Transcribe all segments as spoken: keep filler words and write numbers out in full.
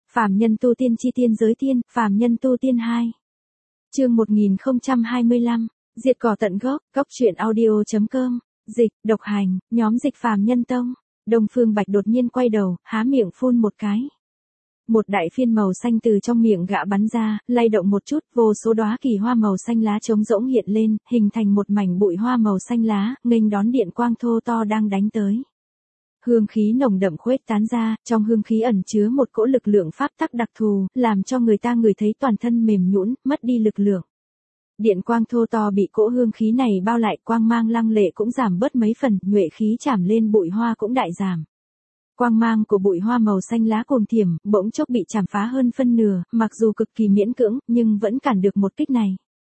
Phàm nhân tu tiên chi tiên giới tiên, phàm nhân tu tiên hai. Chương một nghìn không trăm hai mươi lăm, diệt cỏ tận gốc, góc truyện audio chấm com, dịch, độc hành, nhóm dịch phàm nhân tông. Đông Phương Bạch đột nhiên quay đầu, há miệng phun một cái. Một đại phiên màu xanh từ trong miệng gã bắn ra, lay động một chút, vô số đóa kỳ hoa màu xanh lá trống rỗng hiện lên, hình thành một mảnh bụi hoa màu xanh lá, nghênh đón điện quang thô to đang đánh tới. Hương khí nồng đậm khuếch tán ra, trong hương khí ẩn chứa một cỗ lực lượng pháp tắc đặc thù, làm cho người ta ngửi thấy toàn thân mềm nhũn, mất đi lực lượng. Điện quang thô to bị cỗ hương khí này bao lại, quang mang lăng lệ cũng giảm bớt mấy phần, nhuệ khí chảm lên bụi hoa cũng đại giảm. Quang mang của bụi hoa màu xanh lá cuồng thiểm, bỗng chốc bị chảm phá hơn phân nửa, mặc dù cực kỳ miễn cưỡng, nhưng vẫn cản được một kích này.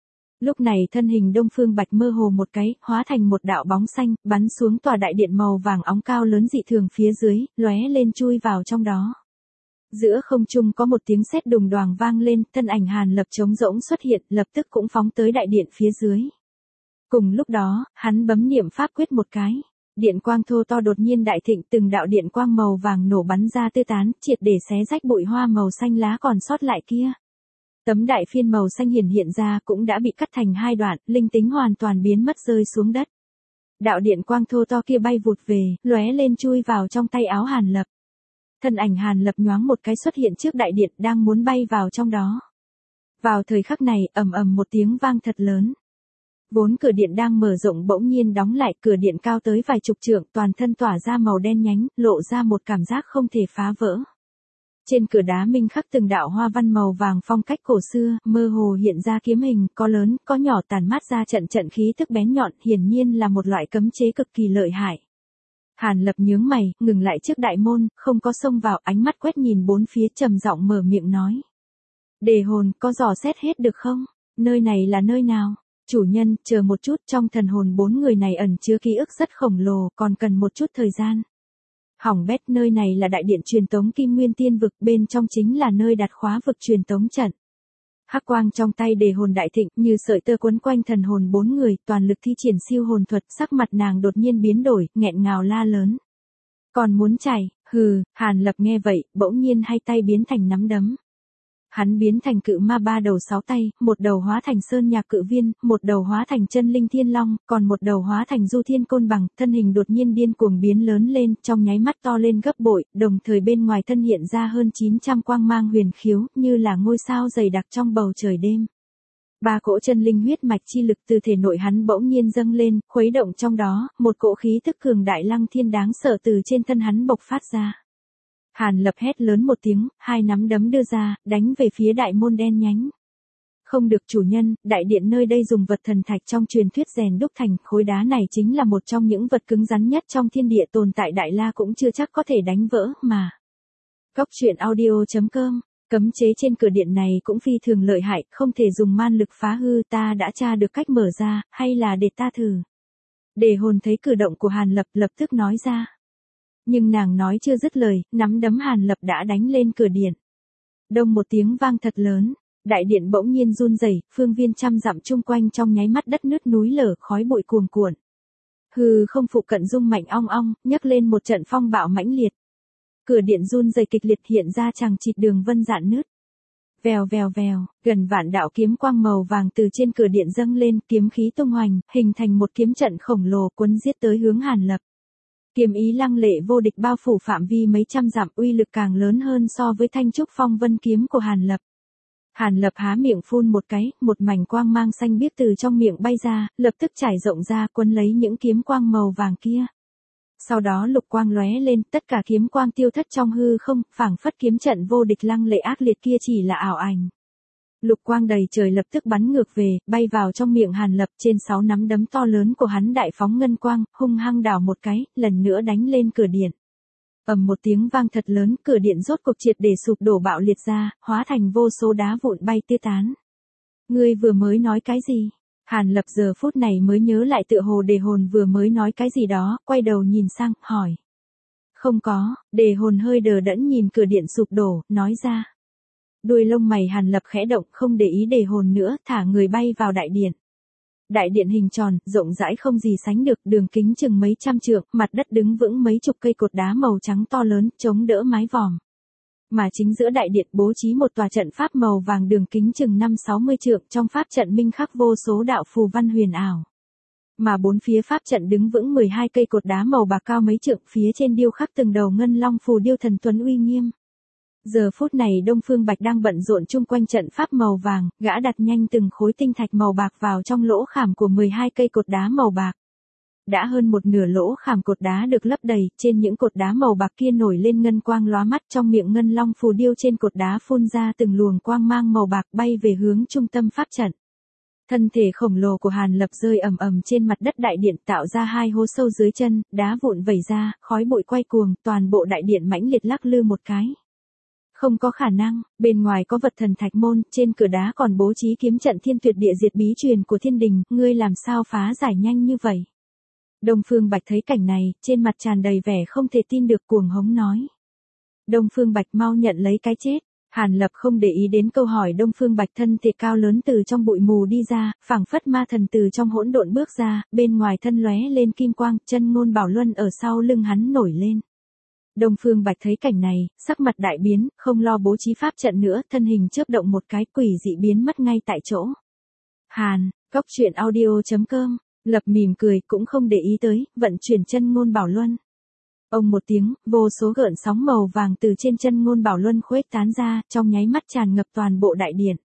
Lúc này thân hình Đông Phương Bạch mơ hồ một cái, hóa thành một đạo bóng xanh, bắn xuống tòa đại điện màu vàng óng cao lớn dị thường phía dưới, lóe lên chui vào trong đó. Giữa không trung có một tiếng sét đùng đoàng vang lên, thân ảnh Hàn Lập trống rỗng xuất hiện, lập tức cũng phóng tới đại điện phía dưới. Cùng lúc đó, hắn bấm niệm pháp quyết một cái. Điện quang thô to đột nhiên đại thịnh, từng đạo điện quang màu vàng nổ bắn ra tứ tán, triệt để xé rách bụi hoa màu xanh lá còn sót lại kia. Tấm đại phiên màu xanh hiển hiện ra cũng đã bị cắt thành hai đoạn, linh tính hoàn toàn biến mất rơi xuống đất. Đạo điện quang thô to kia bay vụt về, lóe lên chui vào trong tay áo Hàn Lập. Thân ảnh Hàn Lập nhoáng một cái xuất hiện trước đại điện, đang muốn bay vào trong đó. Vào thời khắc này, ầm ầm một tiếng vang thật lớn. Vốn cửa điện đang mở rộng bỗng nhiên đóng lại, cửa điện cao tới vài chục trượng, toàn thân tỏa ra màu đen nhánh, lộ ra một cảm giác không thể phá vỡ. Trên cửa đá minh khắc từng đạo hoa văn màu vàng phong cách cổ xưa, mơ hồ hiện ra kiếm hình, có lớn, có nhỏ tản mát ra trận trận khí tức bén nhọn, hiển nhiên là một loại cấm chế cực kỳ lợi hại. Hàn Lập nhướng mày, ngừng lại trước đại môn, không có xông vào, ánh mắt quét nhìn bốn phía, trầm giọng mở miệng nói. Đề hồn, có dò xét hết được không? Nơi này là nơi nào? Chủ nhân, chờ một chút, trong thần hồn bốn người này ẩn chứa ký ức rất khổng lồ, còn cần một chút thời gian. Hỏng bét, nơi này là đại điện truyền tống Kim Nguyên Tiên vực, bên trong chính là nơi đặt khóa vực truyền tống trận. Hắc quang trong tay đề hồn đại thịnh, như sợi tơ quấn quanh thần hồn bốn người, toàn lực thi triển siêu hồn thuật, sắc mặt nàng đột nhiên biến đổi, nghẹn ngào la lớn. Còn muốn chạy, hừ, Hàn Lập nghe vậy, bỗng nhiên hai tay biến thành nắm đấm. Hắn biến thành cự ma ba đầu sáu tay, một đầu hóa thành sơn nhạc cự viên, một đầu hóa thành chân linh thiên long, còn một đầu hóa thành du thiên côn bằng, thân hình đột nhiên điên cuồng biến lớn lên, trong nháy mắt to lên gấp bội, đồng thời bên ngoài thân hiện ra hơn chín trăm quang mang huyền khiếu, như là ngôi sao dày đặc trong bầu trời đêm. Ba cỗ chân linh huyết mạch chi lực từ thể nội hắn bỗng nhiên dâng lên, khuấy động trong đó, một cỗ khí tức cường đại lăng thiên đáng sợ từ trên thân hắn bộc phát ra. Hàn Lập hét lớn một tiếng, hai nắm đấm đưa ra, đánh về phía đại môn đen nhánh. Không được chủ nhân, đại điện nơi đây dùng vật thần thạch trong truyền thuyết rèn đúc thành, khối đá này chính là một trong những vật cứng rắn nhất trong thiên địa, tồn tại đại la cũng chưa chắc có thể đánh vỡ mà. Góc truyện audio chấm com, cấm chế trên cửa điện này cũng phi thường lợi hại, không thể dùng man lực phá hư, ta đã tra được cách mở ra, hay là để ta thử. Đề hồn thấy cử động của Hàn Lập lập tức nói ra. Nhưng nàng nói chưa dứt lời, nắm đấm Hàn Lập đã đánh lên cửa điện. Đông một tiếng vang thật lớn, đại điện bỗng nhiên run rẩy, phương viên trăm dặm chung quanh trong nháy mắt đất nứt núi lở, khói bụi cuồn cuộn. Hừ, không phụ cận rung mạnh ong ong, nhấc lên một trận phong bạo mãnh liệt. Cửa điện run rẩy kịch liệt hiện ra chằng chịt đường vân rạn nứt. Vèo vèo vèo, gần vạn đạo kiếm quang màu vàng từ trên cửa điện dâng lên, kiếm khí tung hoành, hình thành một kiếm trận khổng lồ cuốn giết tới hướng Hàn Lập. Kiếm ý lăng lệ vô địch bao phủ phạm vi mấy trăm dặm, uy lực càng lớn hơn so với thanh trúc phong vân kiếm của Hàn Lập. Hàn Lập há miệng phun một cái, một mảnh quang mang xanh biếc từ trong miệng bay ra, lập tức trải rộng ra, quấn lấy những kiếm quang màu vàng kia. Sau đó lục quang lóe lên, tất cả kiếm quang tiêu thất trong hư không, phảng phất kiếm trận vô địch lăng lệ ác liệt kia chỉ là ảo ảnh. Lục quang đầy trời lập tức bắn ngược về, bay vào trong miệng Hàn Lập, trên sáu nắm đấm to lớn của hắn đại phóng ngân quang, hung hăng đảo một cái, lần nữa đánh lên cửa điện. Ầm một tiếng vang thật lớn, cửa điện rốt cuộc triệt để sụp đổ bạo liệt ra, hóa thành vô số đá vụn bay tứ tán. Ngươi vừa mới nói cái gì? Hàn Lập giờ phút này mới nhớ lại tựa hồ đề hồn vừa mới nói cái gì đó, quay đầu nhìn sang, hỏi. Không có, đề hồn hơi đờ đẫn nhìn cửa điện sụp đổ, nói ra. Đuôi lông mày Hàn Lập khẽ động, không để ý đề hồn nữa, thả người bay vào đại điện. Đại điện hình tròn, rộng rãi không gì sánh được, đường kính chừng mấy trăm trượng, mặt đất đứng vững mấy chục cây cột đá màu trắng to lớn, chống đỡ mái vòm. Mà chính giữa đại điện bố trí một tòa trận pháp màu vàng đường kính chừng năm sáu mươi trượng, trong pháp trận minh khắc vô số đạo phù văn huyền ảo. Mà bốn phía pháp trận đứng vững mười hai cây cột đá màu bạc cao mấy trượng, phía trên điêu khắc từng đầu ngân long phù điêu thần tuấn uy nghiêm. Giờ phút này Đông Phương Bạch đang bận rộn chung quanh trận pháp màu vàng, gã đặt nhanh từng khối tinh thạch màu bạc vào trong lỗ khảm của mười hai cây cột đá màu bạc. Đã hơn một nửa lỗ khảm cột đá được lấp đầy, trên những cột đá màu bạc kia nổi lên ngân quang lóa mắt, trong miệng ngân long phù điêu trên cột đá phun ra từng luồng quang mang màu bạc bay về hướng trung tâm pháp trận. Thân thể khổng lồ của Hàn Lập rơi ầm ầm trên mặt đất đại điện, tạo ra hai hố sâu dưới chân, đá vụn vẩy ra, khói bụi quay cuồng, toàn bộ đại điện mãnh liệt lắc lư một cái. Không có khả năng, bên ngoài có vật thần thạch môn, trên cửa đá còn bố trí kiếm trận thiên tuyệt địa diệt bí truyền của thiên đình, ngươi làm sao phá giải nhanh như vậy? Đông Phương Bạch thấy cảnh này, trên mặt tràn đầy vẻ không thể tin được, cuồng hống nói. Đông Phương Bạch mau nhận lấy cái chết. Hàn Lập không để ý đến câu hỏi Đông Phương Bạch, thân thể cao lớn từ trong bụi mù đi ra, phảng phất ma thần từ trong hỗn độn bước ra, bên ngoài thân lóe lên kim quang, chân ngôn bảo luân ở sau lưng hắn nổi lên. Đông Phương Bạch thấy cảnh này, sắc mặt đại biến, không lo bố trí pháp trận nữa, thân hình chớp động một cái, quỷ dị biến mất ngay tại chỗ. Hàn, Cốc Truyện Audio chấm com, Lập mỉm cười, cũng không để ý tới, vận chuyển chân ngôn bảo luân. Ông một tiếng, vô số gợn sóng màu vàng từ trên chân ngôn bảo luân khuếch tán ra, trong nháy mắt tràn ngập toàn bộ đại điện.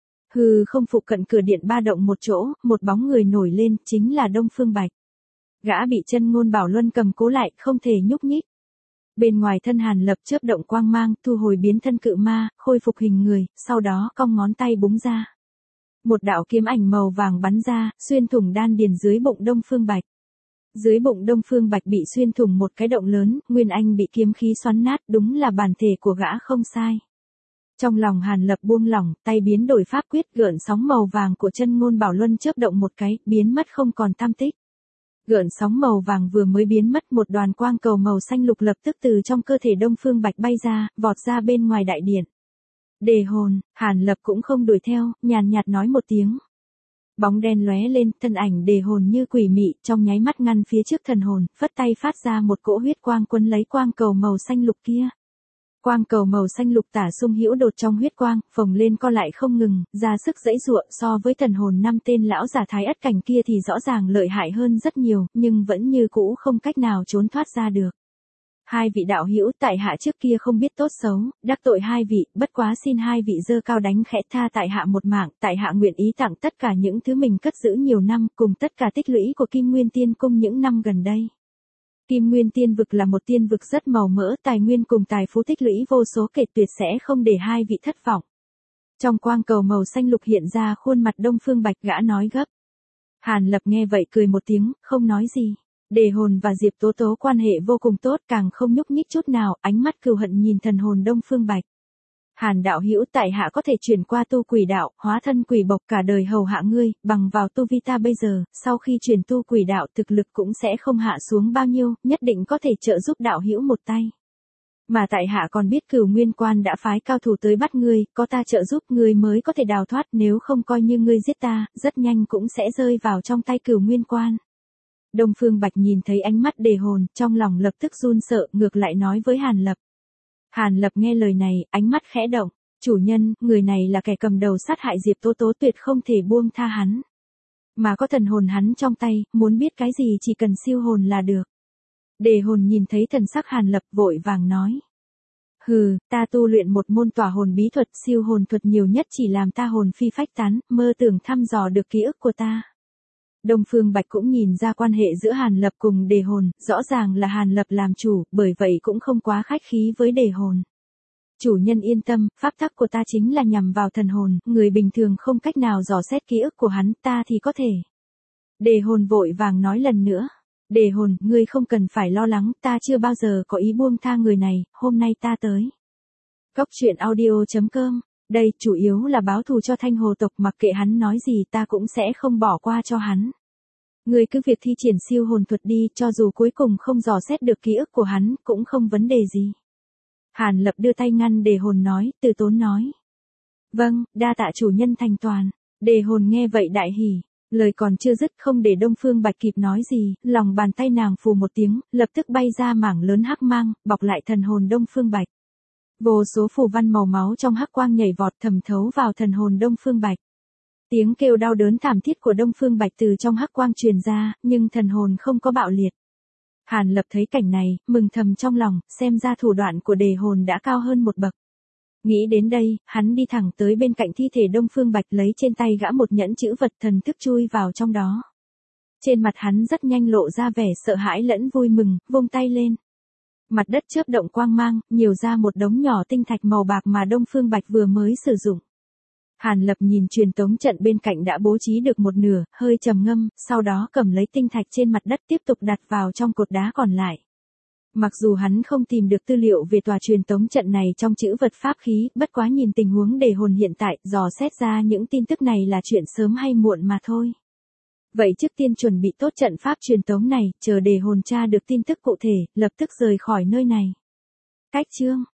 Hừ, không phụ cận cửa điện ba động một chỗ, một bóng người nổi lên, chính là Đông Phương Bạch. Gã bị chân ngôn bảo luân cầm cố lại, không thể nhúc nhích. Bên ngoài thân Hàn Lập chớp động quang mang, thu hồi biến thân cự ma, khôi phục hình người, sau đó cong ngón tay búng ra. Một đạo kiếm ảnh màu vàng bắn ra, xuyên thủng đan điền dưới bụng Đông Phương Bạch. Dưới bụng Đông Phương Bạch bị xuyên thủng một cái động lớn, Nguyên Anh bị kiếm khí xoắn nát, đúng là bản thể của gã không sai. Trong lòng Hàn Lập buông lỏng, tay biến đổi pháp quyết, gợn sóng màu vàng của chân ngôn bảo luân chớp động một cái, biến mất không còn tăm tích. Gợn sóng màu vàng vừa mới biến mất, một đoàn quang cầu màu xanh lục lập tức từ trong cơ thể Đông Phương Bạch bay ra, vọt ra bên ngoài đại điện. Đề hồn, Hàn Lập cũng không đuổi theo, nhàn nhạt nói một tiếng. Bóng đen lóe lên, thân ảnh đề hồn như quỷ mị, trong nháy mắt ngăn phía trước thần hồn, phất tay phát ra một cỗ huyết quang quấn lấy quang cầu màu xanh lục kia. Quang cầu màu xanh lục tả xung hữu đột trong huyết quang, phồng lên co lại không ngừng, ra sức giãy giụa, so với thần hồn năm tên lão giả thái ất cảnh kia thì rõ ràng lợi hại hơn rất nhiều, nhưng vẫn như cũ không cách nào trốn thoát ra được. Hai vị đạo hữu, tại hạ trước kia không biết tốt xấu, đắc tội hai vị, bất quá xin hai vị dơ cao đánh khẽ tha tại hạ một mạng, tại hạ nguyện ý tặng tất cả những thứ mình cất giữ nhiều năm, cùng tất cả tích lũy của Kim Nguyên Tiên Cung những năm gần đây. Kim Nguyên Tiên vực là một tiên vực rất màu mỡ, tài nguyên cùng tài phú tích lũy vô số kể, tuyệt sẽ không để hai vị thất vọng. Trong quang cầu màu xanh lục hiện ra khuôn mặt Đông Phương Bạch, gã nói gấp. Hàn Lập nghe vậy cười một tiếng, không nói gì. Đề hồn và Diệp Tố Tố quan hệ vô cùng tốt, càng không nhúc nhích chút nào, ánh mắt cừu hận nhìn thần hồn Đông Phương Bạch. Hàn đạo hữu, tại hạ có thể chuyển qua tu quỷ đạo, hóa thân quỷ bộc cả đời hầu hạ ngươi, bằng vào tu vi ta bây giờ, sau khi chuyển tu quỷ đạo thực lực cũng sẽ không hạ xuống bao nhiêu, nhất định có thể trợ giúp đạo hữu một tay. Mà tại hạ còn biết Cửu Nguyên Quan đã phái cao thủ tới bắt ngươi, có ta trợ giúp ngươi mới có thể đào thoát, nếu không coi như ngươi giết ta, rất nhanh cũng sẽ rơi vào trong tay Cửu Nguyên Quan. Đông Phương Bạch nhìn thấy ánh mắt đề hồn, trong lòng lập tức run sợ, ngược lại nói với Hàn Lập. Hàn Lập nghe lời này, ánh mắt khẽ động, chủ nhân, người này là kẻ cầm đầu sát hại Diệp Tố Tố, tuyệt không thể buông tha hắn. Mà có thần hồn hắn trong tay, muốn biết cái gì chỉ cần siêu hồn là được. Đề hồn nhìn thấy thần sắc Hàn Lập vội vàng nói. Hừ, ta tu luyện một môn tỏa hồn bí thuật, siêu hồn thuật nhiều nhất chỉ làm ta hồn phi phách tán, mơ tưởng thăm dò được ký ức của ta. Đông Phương Bạch cũng nhìn ra quan hệ giữa Hàn Lập cùng đề hồn, rõ ràng là Hàn Lập làm chủ, bởi vậy cũng không quá khách khí với đề hồn. Chủ nhân yên tâm, pháp tắc của ta chính là nhằm vào thần hồn, người bình thường không cách nào dò xét ký ức của hắn, ta thì có thể. Đề hồn vội vàng nói lần nữa. Đề hồn, ngươi không cần phải lo lắng, ta chưa bao giờ có ý buông tha người này, hôm nay ta tới. Cốc Truyện Audio chấm com, đây chủ yếu là báo thù cho Thanh Hồ tộc, mặc kệ hắn nói gì ta cũng sẽ không bỏ qua cho hắn. Ngươi cứ việc thi triển siêu hồn thuật đi, cho dù cuối cùng không dò xét được ký ức của hắn, cũng không vấn đề gì. Hàn Lập đưa tay ngăn đề hồn nói, từ tốn nói. Vâng, đa tạ chủ nhân thành toàn. Đề hồn nghe vậy đại hỉ. Lời còn chưa dứt, không để Đông Phương Bạch kịp nói gì, lòng bàn tay nàng phù một tiếng, lập tức bay ra mảng lớn hắc mang, bọc lại thần hồn Đông Phương Bạch. Vô số phù văn màu máu trong hắc quang nhảy vọt thẩm thấu vào thần hồn Đông Phương Bạch. Tiếng kêu đau đớn thảm thiết của Đông Phương Bạch từ trong hắc quang truyền ra, nhưng thần hồn không có bạo liệt. Hàn Lập thấy cảnh này, mừng thầm trong lòng, xem ra thủ đoạn của đề hồn đã cao hơn một bậc. Nghĩ đến đây, hắn đi thẳng tới bên cạnh thi thể Đông Phương Bạch lấy trên tay gã một nhẫn chữ vật thần thức chui vào trong đó. Trên mặt hắn rất nhanh lộ ra vẻ sợ hãi lẫn vui mừng, vung tay lên. Mặt đất chớp động quang mang, nhiều ra một đống nhỏ tinh thạch màu bạc mà Đông Phương Bạch vừa mới sử dụng. Hàn Lập nhìn truyền tống trận bên cạnh đã bố trí được một nửa, hơi trầm ngâm, sau đó cầm lấy tinh thạch trên mặt đất tiếp tục đặt vào trong cột đá còn lại. Mặc dù hắn không tìm được tư liệu về tòa truyền tống trận này trong chữ vật pháp khí, bất quá nhìn tình huống đề hồn hiện tại, dò xét ra những tin tức này là chuyện sớm hay muộn mà thôi. Vậy trước tiên chuẩn bị tốt trận pháp truyền tống này, chờ đề hồn tra được tin tức cụ thể, lập tức rời khỏi nơi này. Cách chương